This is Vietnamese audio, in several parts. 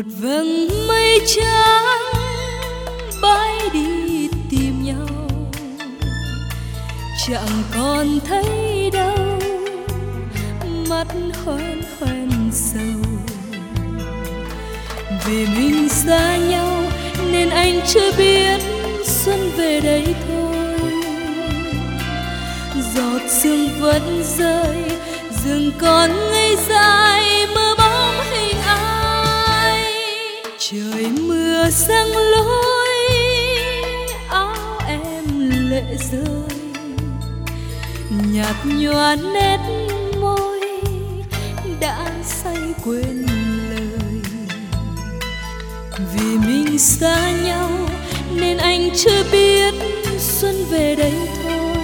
vầng mây trắng bay đi tìm nhau, chẳng còn thấy đâu mắt hoen hoen sầu. Vì mình xa nhau nên anh chưa biết xuân về đây thôi. Giọt sương vẫn rơi, rừng còn ngây dài mơ bóng hình ai. Trời mưa giăng lối, áo em lệ rơi, nhạt nhòa nét môi đã say quên lời. Vì mình xa nhau nên anh chưa biết xuân về đây thôi.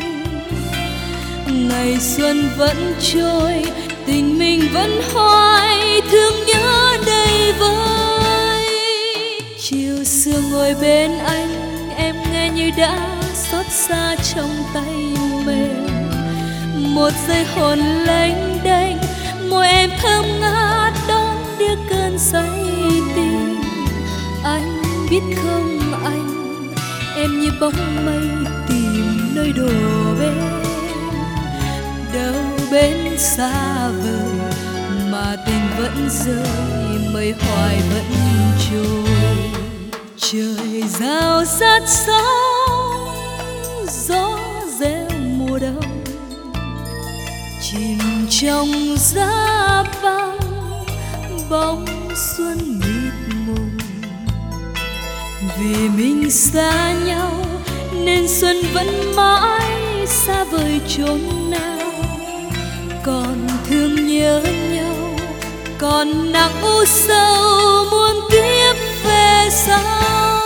Ngày xuân vẫn trôi, tình mình vẫn hoài, thương nhớ đầy vơi. Chiều xưa ngồi bên anh, em nghe như đã xót xa trong tay mềm. Một giây hồn lênh đênh, môi em thơm ngát đón đưa cơn say tình. Anh biết không anh, em như bóng mây tìm nơi đổ bên. Đâu bên xa vời mà tình vẫn rơi, mây hoài vẫn trôi. Trời rao rát sóng, gió reo mùa đông, chìm trong giá băng bóng xuân mịt mùng. Vì mình xa nhau nên xuân vẫn mãi xa vời chốn nào. Còn thương nhớ nhau, còn nặng u sầu muôn kiếp về sau.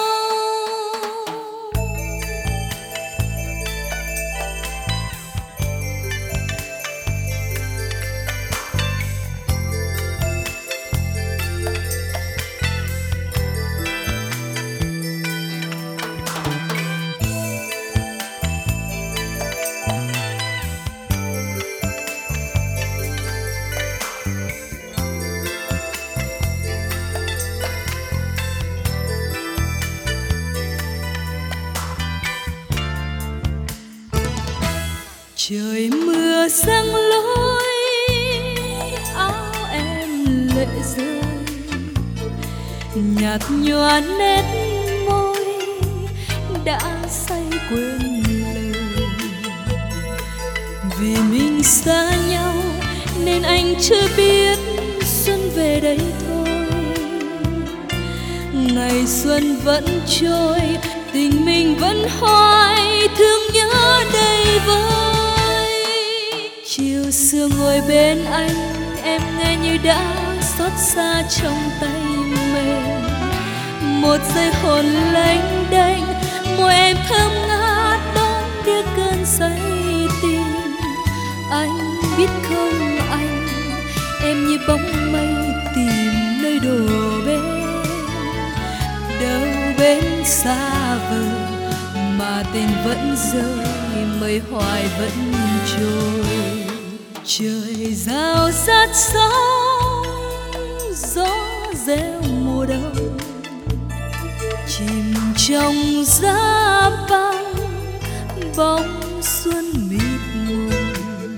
Trời mưa giăng lối, áo em lệ rơi, nhạt nhòa nét môi đã say quên lời. Vì mình xa nhau nên anh chưa biết xuân về đây thôi. Ngày xuân vẫn trôi, tình mình vẫn hoài, thương nhớ đầy vơi. Chiều xưa ngồi bên anh, em nghe như đã xót xa trong tay mềm. Một giây hồn lênh đênh, môi em thơm ngát đón đưa cơn say tình. Anh biết không anh, em như bóng mây tìm nơi đổ bên. Đâu bên xa vời mà tình vẫn rơi, mây hoài vẫn trôi. Trời rao rát sóng, gió reo mùa đông, chìm trong giá băng bóng xuân mịt mùng.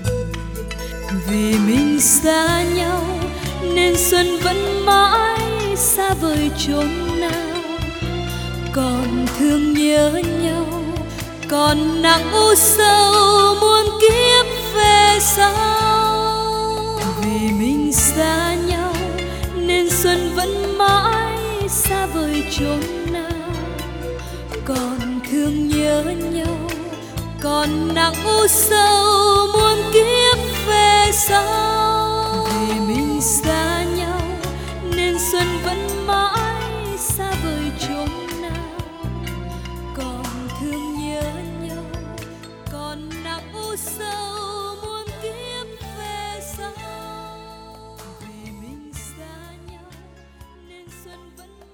Vì mình xa nhau nên xuân vẫn mãi xa vời chốn nào. Còn thương nhớ nhau, còn nặng u sầu muôn kiếp về sau. Vì mình xa nhau nên xuân vẫn mãi xa vời chốn nào. Còn thương nhớ nhau, còn nặng u sầu muôn kiếp về sau. Vì mình xa nhau nên xuân vẫn mãi xa vời chốn nào. Còn thương nhớ nhau, còn nặng u sầu muôn kiếp về sau. Vì mình xa nhau nên xuân vẫn